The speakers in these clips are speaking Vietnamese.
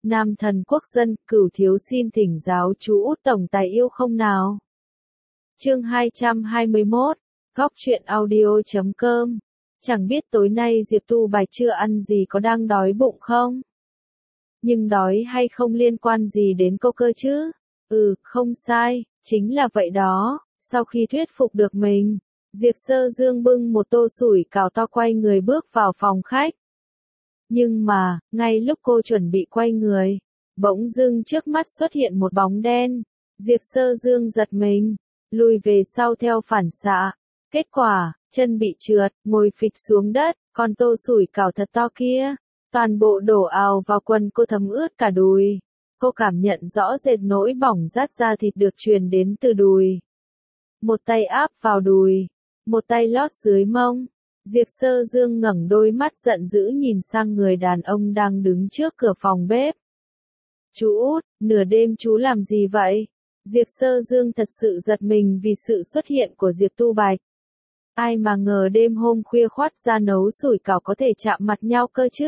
Nam thần quốc dân, Cửu thiếu xin thỉnh giáo chú Út tổng tài yêu không nào. Chương 221, góc truyện audio.com. Chẳng biết tối nay Diệp Tu Bạch chưa ăn gì, có đang đói bụng không? Nhưng đói hay không liên quan gì đến cô cơ chứ? Không sai, chính là vậy đó. Sau khi thuyết phục được mình, Diệp Sơ Dương bưng một tô sủi cảo to quay người bước vào phòng khách. Nhưng mà, ngay lúc cô chuẩn bị quay người, bỗng dưng trước mắt xuất hiện một bóng đen. Diệp Sơ Dương giật mình, lùi về sau theo phản xạ. Kết quả, chân bị trượt, ngồi phịch xuống đất, còn tô sủi cảo thật to kia, toàn bộ đổ ào vào quần cô, thấm ướt cả đùi. Cô cảm nhận rõ rệt nỗi bỏng rát da thịt được truyền đến từ đùi. Một tay áp vào đùi, một tay lót dưới mông. Diệp Sơ Dương ngẩng đôi mắt giận dữ nhìn sang người đàn ông đang đứng trước cửa phòng bếp. Chú Út, nửa đêm chú làm gì vậy? Diệp Sơ Dương thật sự giật mình vì sự xuất hiện của Diệp Tu Bạch. Ai mà ngờ đêm hôm khuya khoắt ra nấu sủi cảo có thể chạm mặt nhau cơ chứ?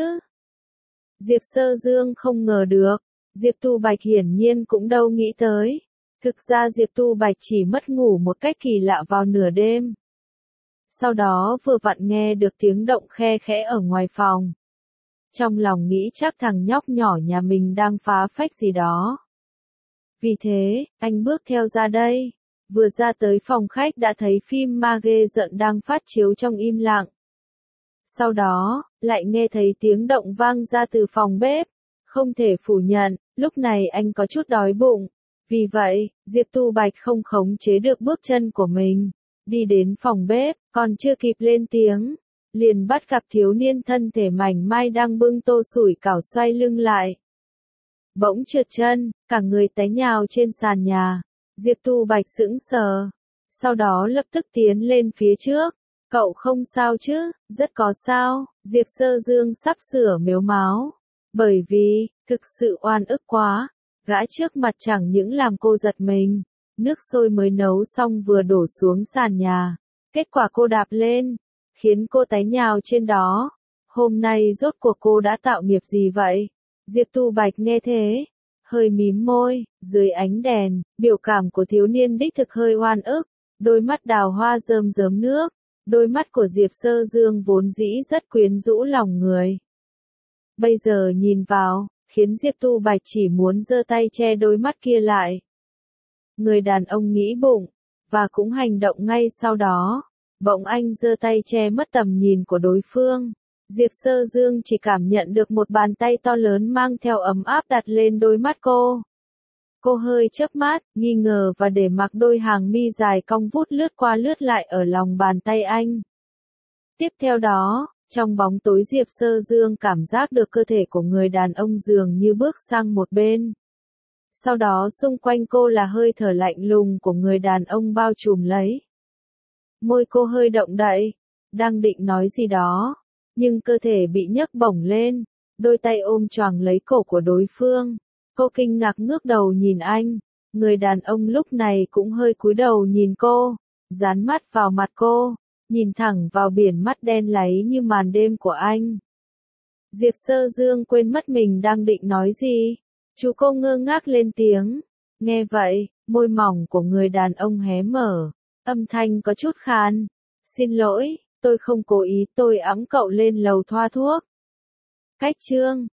Diệp Sơ Dương không ngờ được, Diệp Tu Bạch hiển nhiên cũng đâu nghĩ tới. Thực ra Diệp Tu Bạch chỉ mất ngủ một cách kỳ lạ vào nửa đêm. Sau đó vừa vặn nghe được tiếng động khe khẽ ở ngoài phòng. Trong lòng nghĩ chắc thằng nhóc nhỏ nhà mình đang phá phách gì đó. Vì thế, anh bước theo ra đây. Vừa ra tới phòng khách đã thấy phim ma ghê rợn đang phát chiếu trong im lặng. Sau đó, lại nghe thấy tiếng động vang ra từ phòng bếp. Không thể phủ nhận, lúc này anh có chút đói bụng. Vì vậy, Diệp Tu Bạch không khống chế được bước chân của mình. Đi đến phòng bếp, còn chưa kịp lên tiếng, liền bắt gặp thiếu niên thân thể mảnh mai đang bưng tô sủi cảo xoay lưng lại. Bỗng trượt chân, cả người té nhào trên sàn nhà. Diệp Tu Bạch sững sờ, sau đó lập tức tiến lên phía trước. Cậu không sao chứ? Rất có sao. Diệp Sơ Dương sắp sửa mếu máo, bởi vì, thực sự oan ức quá. Gã trước mặt chẳng những làm cô giật mình, nước sôi mới nấu xong vừa đổ xuống sàn nhà. Kết quả cô đạp lên, khiến cô té nhào trên đó. Hôm nay rốt cuộc cô đã tạo nghiệp gì vậy? Diệp Tu Bạch nghe thế, hơi mím môi, dưới ánh đèn, biểu cảm của thiếu niên đích thực hơi oan ức. Đôi mắt đào hoa rơm rớm nước, đôi mắt của Diệp Sơ Dương vốn dĩ rất quyến rũ lòng người. Bây giờ nhìn vào, khiến Diệp Tu Bạch chỉ muốn giơ tay che đôi mắt kia lại. Người đàn ông nghĩ bụng, và cũng hành động ngay sau đó. Bỗng anh giơ tay che mất tầm nhìn của đối phương. Diệp Sơ Dương chỉ cảm nhận được một bàn tay to lớn mang theo ấm áp đặt lên đôi mắt cô. Cô hơi chớp mắt, nghi ngờ và để mặc đôi hàng mi dài cong vút lướt qua lướt lại ở lòng bàn tay anh. Tiếp theo đó, trong bóng tối Diệp Sơ Dương cảm giác được cơ thể của người đàn ông dường như bước sang một bên. Sau đó xung quanh cô là hơi thở lạnh lùng của người đàn ông bao trùm lấy. Môi cô hơi động đậy, đang định nói gì đó, nhưng cơ thể bị nhấc bổng lên, đôi tay ôm choàng lấy cổ của đối phương. Cô kinh ngạc ngước đầu nhìn anh, người đàn ông lúc này cũng hơi cúi đầu nhìn cô, dán mắt vào mặt cô, nhìn thẳng vào biển mắt đen láy như màn đêm của anh. Diệp Sơ Dương quên mất mình đang định nói gì. Chú cô ngơ ngác lên tiếng. Nghe vậy, môi mỏng của người đàn ông hé mở, âm thanh có chút khàn. Xin lỗi, tôi không cố ý, tôi ẵm cậu lên lầu thoa thuốc. Cách chương